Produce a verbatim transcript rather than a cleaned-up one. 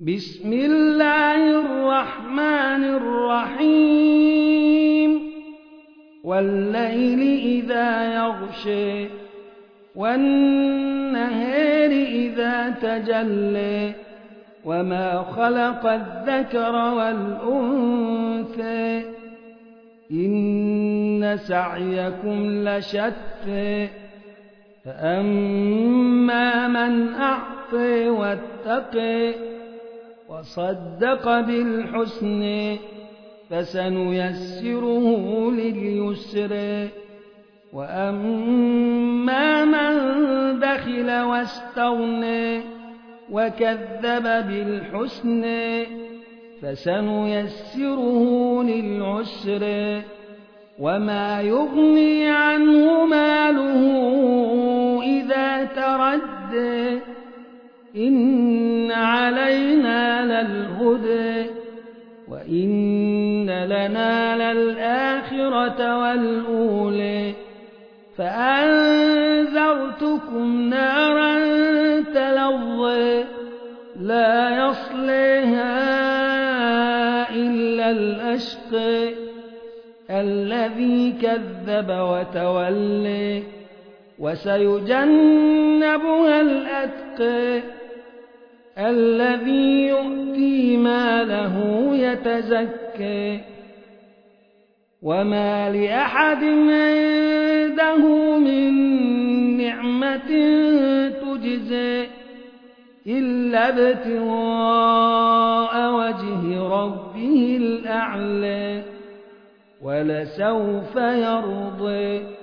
بسم الله الرحمن الرحيم والليل إذا يغشى والنهار إذا تجلى وما خلق الذكر والأنثى إن سعيكم لشتى فأما من أعطى واتقى وصدق بالحسن فسنيسره لليسر وأما من بخل واستغنى وكذب بالحسن فسنيسره للعسر وما يغني عنه ماله إذا تردى إن علينا للهدى وإن لنا للآخرة والأولى فأنذرتكم نارا تلظى لا يصليها إلا الأشقى الذي كذب وتولى وسيجنبها الأتقى الذي يؤتي ماله يتزكى وما لأحد عنده من نعمة تجزى إلا ابتغاء وجه ربه الأعلى ولسوف يرضى.